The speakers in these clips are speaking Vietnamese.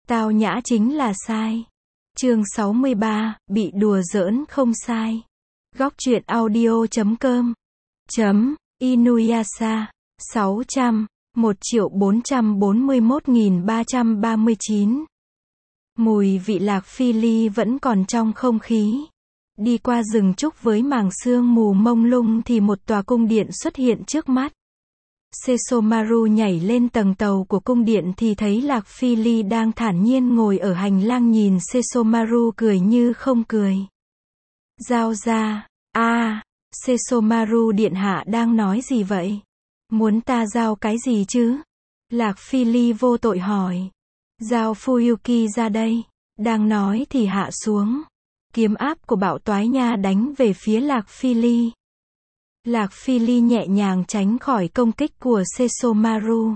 Tao nhã chính là sai. Chương 63, bị đùa giỡn không sai. Góc truyện audio.com Inuyasha 600 1.441.339. Mùi vị Lạc Phi Ly vẫn còn trong không khí. Đi qua rừng trúc với mảng sương mù mông lung thì một tòa cung điện xuất hiện trước mắt. Sesomaru nhảy lên tầng tàu của cung điện thì thấy Lạc Phi Ly đang thản nhiên ngồi ở hành lang nhìn Sesomaru cười như không cười. Giao ra, Sesomaru điện hạ đang nói gì vậy? Muốn ta giao cái gì chứ? Lạc Phi Ly vô tội hỏi. Giao Fuyuki ra đây. Đang nói thì hạ xuống. Kiếm áp của bạo toái nha đánh về phía Lạc Phi Ly. Lạc Phi Ly nhẹ nhàng tránh khỏi công kích của Sesomaru.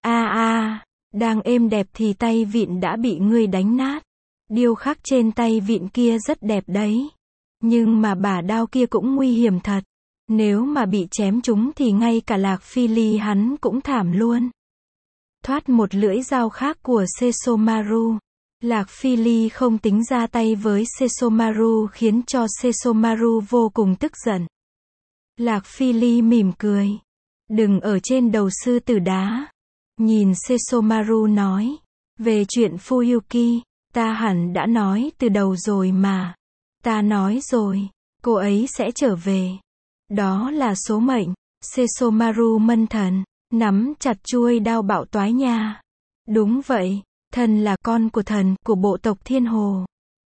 Đang êm đẹp thì tay vịn đã bị ngươi đánh nát. Điêu khắc trên tay vịn kia rất đẹp đấy. Nhưng mà bả đao kia cũng nguy hiểm thật. Nếu mà bị chém trúng thì ngay cả Lạc Phi Ly hắn cũng thảm luôn. Thoát một lưỡi dao khác của Sesomaru. Lạc Phi Ly không tính ra tay với Sesomaru khiến cho Sesomaru vô cùng tức giận. Lạc Phi Ly mỉm cười. Đừng ở trên đầu sư tử đá. Nhìn Sesomaru nói. Về chuyện Fuyuki, ta hẳn đã nói từ đầu rồi mà. Ta nói rồi, cô ấy sẽ trở về. Đó là số mệnh. Sesomaru mân thần, nắm chặt chuôi đao bạo toái nha. Đúng vậy, thần là con của thần của bộ tộc Thiên Hồ.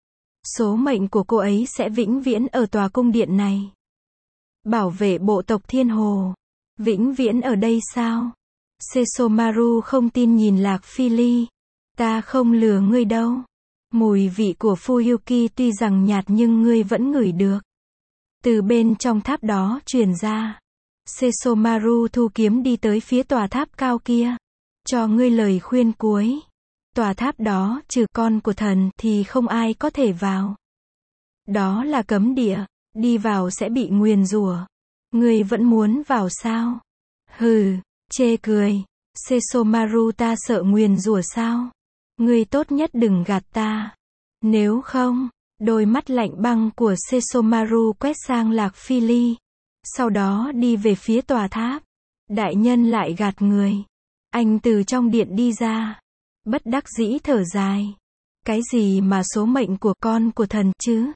Số mệnh của cô ấy sẽ vĩnh viễn ở tòa cung điện này. Bảo vệ bộ tộc Thiên Hồ. Vĩnh viễn ở đây sao? Sesomaru không tin nhìn Lạc Phi Ly. Ta không lừa ngươi đâu. Mùi vị của Fuyuki tuy rằng nhạt nhưng ngươi vẫn ngửi được. Từ bên trong tháp đó truyền ra. Sesomaru thu kiếm đi tới phía tòa tháp cao kia. Cho ngươi lời khuyên cuối. Tòa tháp đó trừ con của thần thì không ai có thể vào. Đó là cấm địa. Đi vào sẽ bị nguyền rủa. Ngươi vẫn muốn vào sao? Hừ, chê cười. Sesomaru, ta sợ nguyền rủa sao? Ngươi tốt nhất đừng gạt ta. Nếu không, đôi mắt lạnh băng của Sesomaru quét sang Lạc Phi Ly. Sau đó đi về phía tòa tháp. Đại nhân lại gạt người. Anh từ trong điện đi ra. Bất đắc dĩ thở dài. Cái gì mà số mệnh của con của thần chứ?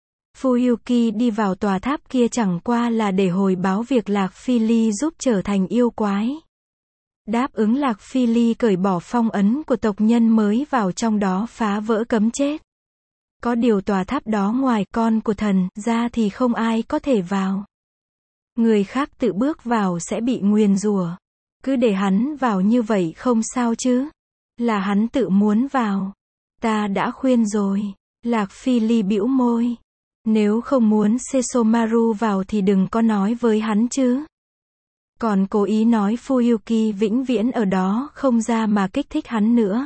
Fuyuki đi vào tòa tháp kia chẳng qua là để hồi báo việc Lạc Phi Ly giúp trở thành yêu quái. Đáp ứng, Lạc Phi Ly cởi bỏ phong ấn của tộc nhân mới vào trong đó phá vỡ cấm chết. Có điều tòa tháp đó ngoài con của thần ra thì không ai có thể vào. Người khác tự bước vào sẽ bị nguyền rủa. Cứ để hắn vào như vậy không sao chứ. Là hắn tự muốn vào. Ta đã khuyên rồi. Lạc Phi Ly bĩu môi. Nếu không muốn Sesomaru vào thì đừng có nói với hắn chứ. Còn cố ý nói Fuyuki vĩnh viễn ở đó không ra mà kích thích hắn nữa.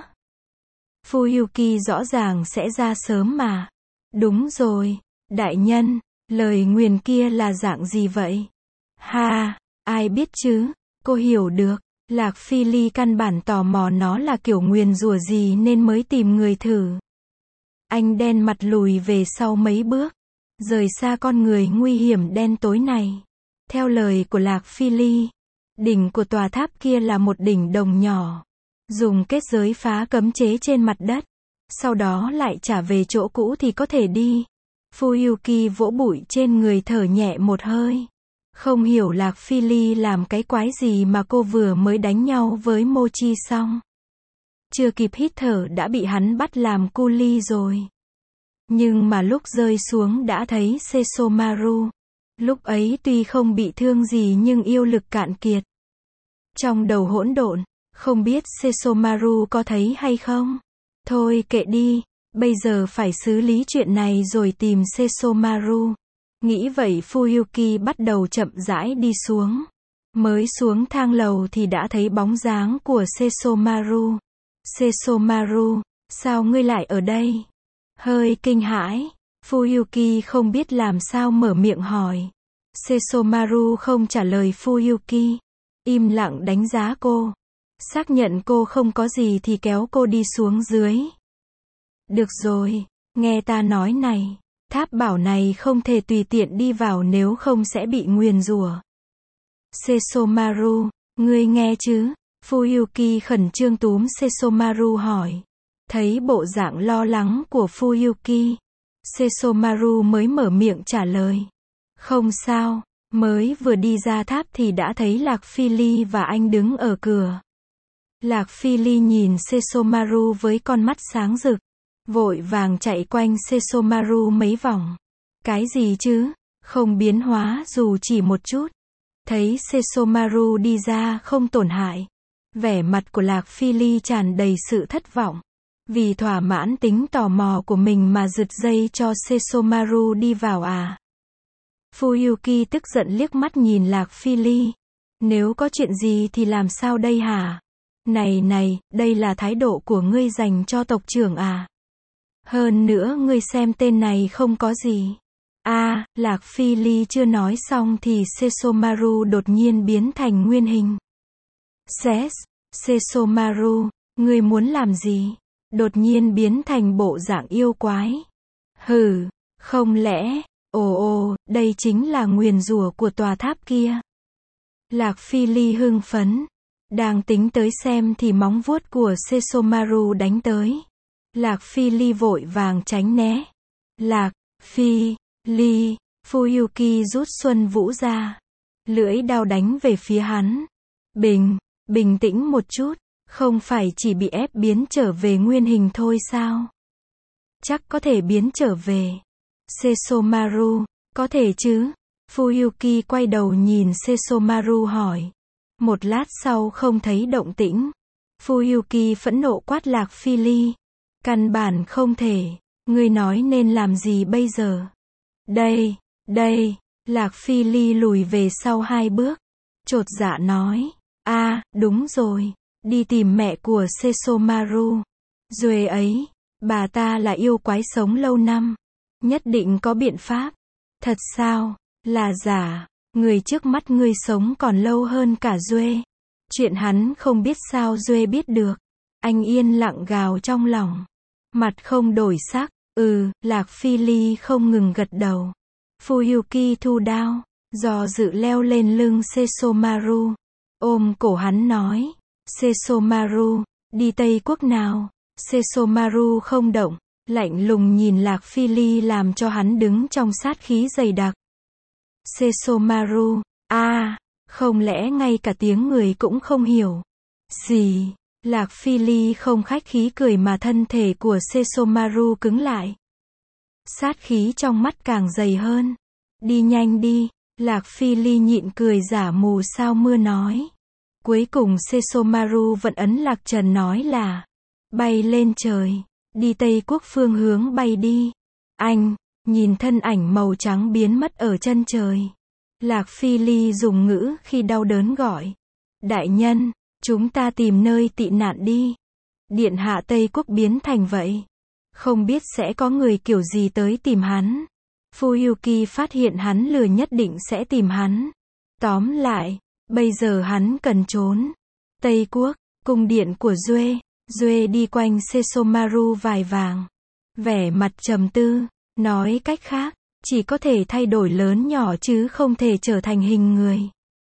Fuyuki rõ ràng sẽ ra sớm mà. Đúng rồi, đại nhân, lời nguyền kia là dạng gì vậy? Ai biết chứ, cô hiểu được. Lạc Phi Ly căn bản tò mò nó là kiểu nguyền rủa gì nên mới tìm người thử. Anh đen mặt lùi về sau mấy bước, rời xa con người nguy hiểm đen tối này. Theo lời của Lạc Phi Ly, đỉnh của tòa tháp kia là một đỉnh đồng nhỏ. Dùng kết giới phá cấm chế trên mặt đất. Sau đó lại trả về chỗ cũ thì có thể đi. Fuyuki vỗ bụi trên người thở nhẹ một hơi. Không hiểu Lạc Phi Ly làm cái quái gì mà cô vừa mới đánh nhau với Mochi xong. Chưa kịp hít thở đã bị hắn bắt làm cu ly rồi. Nhưng mà lúc rơi xuống đã thấy Sesomaru. Lúc ấy tuy không bị thương gì nhưng yêu lực cạn kiệt. Trong đầu hỗn độn, không biết Sesomaru có thấy hay không? Thôi kệ đi, bây giờ phải xử lý chuyện này rồi tìm Sesomaru. Nghĩ vậy Fuyuki bắt đầu chậm rãi đi xuống. Mới xuống thang lầu thì đã thấy bóng dáng của Sesomaru. Sesomaru, sao ngươi lại ở đây? Hơi kinh hãi, Fuyuki không biết làm sao mở miệng hỏi. Sesomaru không trả lời Fuyuki. Im lặng đánh giá cô. Xác nhận cô không có gì thì kéo cô đi xuống dưới. Được rồi, nghe ta nói này. Tháp bảo này không thể tùy tiện đi vào nếu không sẽ bị nguyền rủa. Sesomaru, ngươi nghe chứ? Fuyuki khẩn trương túm Sesomaru hỏi. Thấy bộ dạng lo lắng của Fuyuki, Sesomaru mới mở miệng trả lời. Không sao, mới vừa đi ra tháp thì đã thấy Lạc Phi Ly và anh đứng ở cửa. Lạc Phi Ly nhìn Sesomaru với con mắt sáng rực, vội vàng chạy quanh Sesomaru mấy vòng. Cái gì chứ? Không biến hóa dù chỉ một chút. Thấy Sesomaru đi ra không tổn hại, vẻ mặt của Lạc Phi Ly tràn đầy sự thất vọng. Vì thỏa mãn tính tò mò của mình mà giật dây cho Sesomaru đi vào à? Fuyuki tức giận liếc mắt nhìn Lạc Phi Ly. Nếu có chuyện gì thì làm sao đây hả? Này, đây là thái độ của ngươi dành cho tộc trưởng à? Hơn nữa ngươi xem tên này không có gì. Lạc Phi Ly chưa nói xong thì Sesomaru đột nhiên biến thành nguyên hình. Sesomaru, ngươi muốn làm gì? Đột nhiên biến thành bộ dạng yêu quái. Hừ, không lẽ, đây chính là nguyền rủa của tòa tháp kia. Lạc Phi Ly hưng phấn. Đang tính tới xem thì móng vuốt của Sesomaru đánh tới. Lạc Phi Ly vội vàng tránh né. Lạc Phi Ly, Fuyuki rút Xuân Vũ ra. Lưỡi đao đánh về phía hắn. Bình tĩnh một chút, không phải chỉ bị ép biến trở về nguyên hình thôi sao? Chắc có thể biến trở về. Sesomaru, có thể chứ? Fuyuki quay đầu nhìn Sesomaru hỏi. Một lát sau không thấy động tĩnh. Fuyuki phẫn nộ quát Lạc Phi Ly. Căn bản không thể. Ngươi nói nên làm gì bây giờ? Đây, Lạc Phi Ly lùi về sau 2 bước. Chột dạ nói. Đúng rồi. Đi tìm mẹ của Sesomaru. Duệ ấy, bà ta là yêu quái sống lâu năm. Nhất định có biện pháp. Thật sao? Là giả. Người trước mắt ngươi sống còn lâu hơn cả Duệ. Chuyện hắn không biết sao Duệ biết được. Anh yên lặng gào trong lòng. Mặt không đổi sắc. Lạc Phi Ly không ngừng gật đầu. Fuyuki thu đao, do dự leo lên lưng Sesomaru. Ôm cổ hắn nói. Sesomaru, đi Tây Quốc nào? Sesomaru không động, lạnh lùng nhìn Lạc Phi Ly làm cho hắn đứng trong sát khí dày đặc. Sesomaru, không lẽ ngay cả tiếng người cũng không hiểu? Gì? Lạc Phi Ly không khách khí cười mà thân thể của Sesomaru cứng lại. Sát khí trong mắt càng dày hơn. Đi nhanh đi, Lạc Phi Ly nhịn cười giả mù sao mưa nói. Cuối cùng Sesomaru vẫn ấn Lạc Trần nói là bay lên trời, đi Tây Quốc phương hướng bay đi. Anh, nhìn thân ảnh màu trắng biến mất ở chân trời. Lạc Phi Ly dùng ngữ khi đau đớn gọi. Đại nhân, chúng ta tìm nơi tị nạn đi. Điện hạ Tây Quốc biến thành vậy. Không biết sẽ có người kiểu gì tới tìm hắn. Fuyuki phát hiện hắn lừa nhất định sẽ tìm hắn. Tóm lại, bây giờ hắn cần trốn. Tây Quốc, cung điện của Duệ. Duệ đi quanh Sesomaru vài vàng. Vẻ mặt trầm tư, nói cách khác, chỉ có thể thay đổi lớn nhỏ chứ không thể trở thành hình người.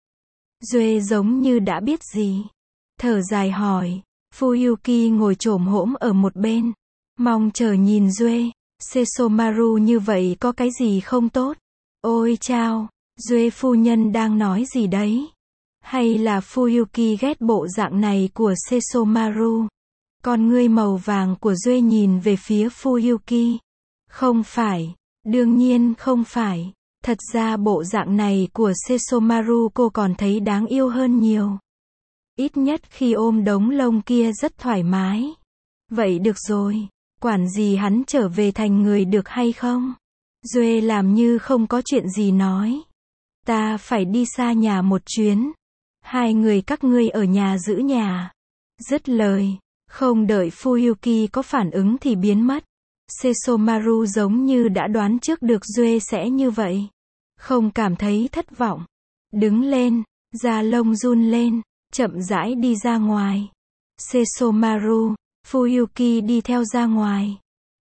Duệ giống như đã biết gì. Thở dài hỏi. Fuyuki ngồi chồm hổm ở một bên. Mong chờ nhìn Duệ. Sesomaru như vậy có cái gì không tốt? Ôi chao, Duệ phu nhân đang nói gì đấy? Hay là Fuyuki ghét bộ dạng này của Sesomaru? Con ngươi màu vàng của Duệ nhìn về phía Fuyuki. Không phải, đương nhiên không phải. Thật ra bộ dạng này của Sesomaru cô còn thấy đáng yêu hơn nhiều. Ít nhất khi ôm đống lông kia rất thoải mái. Vậy được rồi, quản gì hắn trở về thành người được hay không? Duệ làm như không có chuyện gì nói. Ta phải đi xa nhà một chuyến. 2 người các ngươi ở nhà giữ nhà. Dứt lời, không đợi Fuyuki có phản ứng thì biến mất. Sesomaru giống như đã đoán trước được Duệ sẽ như vậy. Không cảm thấy thất vọng. Đứng lên, da lông run lên, chậm rãi đi ra ngoài. Sesomaru, Fuyuki đi theo ra ngoài.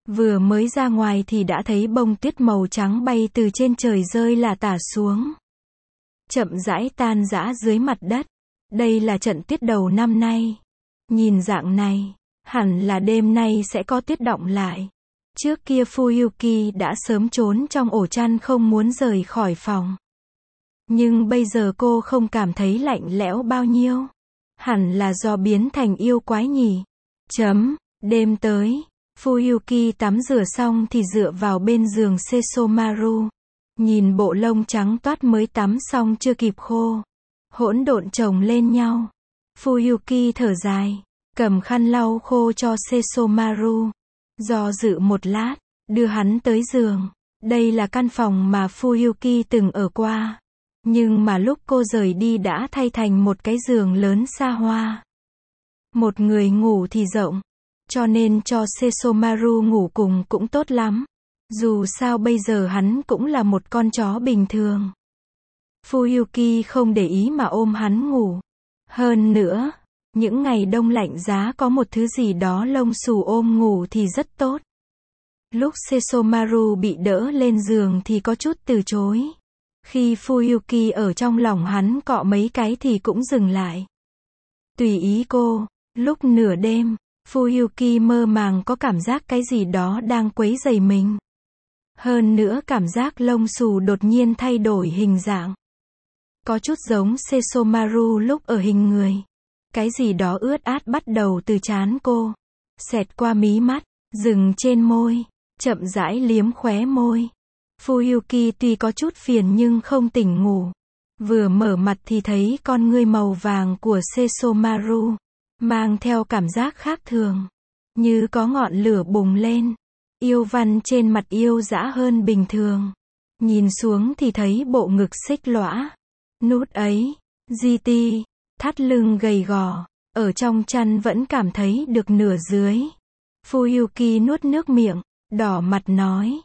Vừa mới ra ngoài thì đã thấy bông tuyết màu trắng bay từ trên trời rơi lả tả xuống. Chậm rãi tan rã dưới mặt đất. Đây là trận tuyết đầu năm nay. Nhìn dạng này, hẳn là đêm nay sẽ có tuyết đọng lại. Trước kia Fuyuki đã sớm trốn trong ổ chăn không muốn rời khỏi phòng. Nhưng bây giờ cô không cảm thấy lạnh lẽo bao nhiêu. Hẳn là do biến thành yêu quái nhỉ. Đêm tới, Fuyuki tắm rửa xong thì dựa vào bên giường Sesomaru. Nhìn bộ lông trắng toát mới tắm xong chưa kịp khô. Hỗn độn chồng lên nhau. Fuyuki thở dài, cầm khăn lau khô cho Sesomaru. Do dự một lát, đưa hắn tới giường. Đây là căn phòng mà Fuyuki từng ở qua. Nhưng mà lúc cô rời đi đã thay thành một cái giường lớn xa hoa. Một người ngủ thì rộng, cho nên cho Sesomaru ngủ cùng cũng tốt lắm. Dù sao bây giờ hắn cũng là một con chó bình thường. Fuyuki không để ý mà ôm hắn ngủ. Hơn nữa, những ngày đông lạnh giá có một thứ gì đó lông xù ôm ngủ thì rất tốt. Lúc Sesomaru bị đỡ lên giường thì có chút từ chối. Khi Fuyuki ở trong lòng hắn cọ mấy cái thì cũng dừng lại. Tùy ý cô. Lúc nửa đêm, Fuyuki mơ màng có cảm giác cái gì đó đang quấy rầy mình. Hơn nữa cảm giác lông xù đột nhiên thay đổi hình dạng. Có chút giống Sesomaru lúc ở hình người. Cái gì đó ướt át bắt đầu từ trán cô. Xẹt qua mí mắt, dừng trên môi, chậm rãi liếm khóe môi. Fuyuki tuy có chút phiền nhưng không tỉnh ngủ. Vừa mở mặt thì thấy con ngươi màu vàng của Sesomaru. Mang theo cảm giác khác thường. Như có ngọn lửa bùng lên. Yêu văn trên mặt yêu dã hơn bình thường. Nhìn xuống thì thấy bộ ngực xích lõa. Nút ấy, GT, thắt lưng gầy gò. Ở trong chăn vẫn cảm thấy được nửa dưới. Fuyuki nuốt nước miệng, đỏ mặt nói.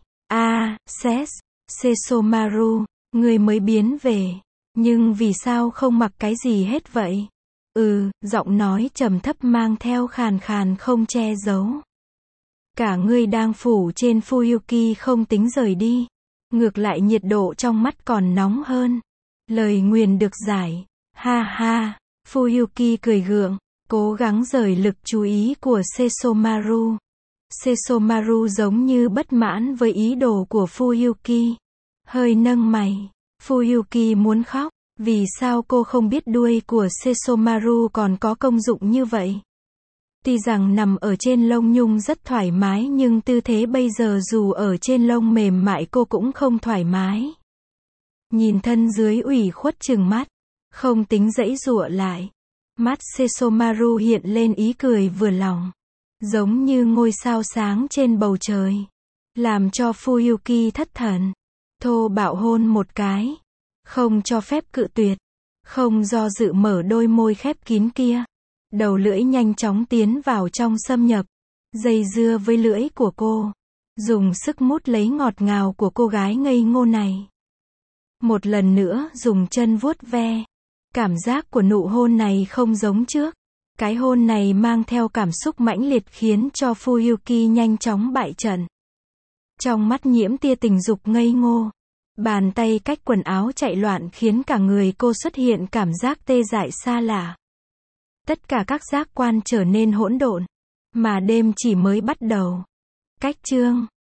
Sesomaru, người mới biến về. Nhưng vì sao không mặc cái gì hết vậy? Giọng nói trầm thấp mang theo khàn khàn không che giấu. Cả người đang phủ trên Fuyuki không tính rời đi. Ngược lại nhiệt độ trong mắt còn nóng hơn. Lời nguyền được giải. Ha ha, Fuyuki cười gượng, cố gắng rời lực chú ý của Sesomaru. Sesomaru giống như bất mãn với ý đồ của Fuyuki. Hơi nâng mày. Fuyuki muốn khóc. Vì sao cô không biết đuôi của Sesomaru còn có công dụng như vậy? Tuy rằng nằm ở trên lông nhung rất thoải mái nhưng tư thế bây giờ dù ở trên lông mềm mại cô cũng không thoải mái. Nhìn thân dưới ủy khuất trừng mắt. Không tính giãy giụa lại. Mắt Sesomaru hiện lên ý cười vừa lòng. Giống như ngôi sao sáng trên bầu trời. Làm cho Fuyuki thất thần. Thô bạo hôn một cái. Không cho phép cự tuyệt. Không do dự mở đôi môi khép kín kia. Đầu lưỡi nhanh chóng tiến vào trong xâm nhập. Dây dưa với lưỡi của cô. Dùng sức mút lấy ngọt ngào của cô gái ngây ngô này. Một lần nữa dùng chân vuốt ve. Cảm giác của nụ hôn này không giống trước. Cái hôn này mang theo cảm xúc mãnh liệt khiến cho Fuyuki nhanh chóng bại trận. Trong mắt nhiễm tia tình dục ngây ngô. Bàn tay cách quần áo chạy loạn khiến cả người cô xuất hiện cảm giác tê dại xa lạ. Tất cả các giác quan trở nên hỗn độn. Mà đêm chỉ mới bắt đầu. Cách chương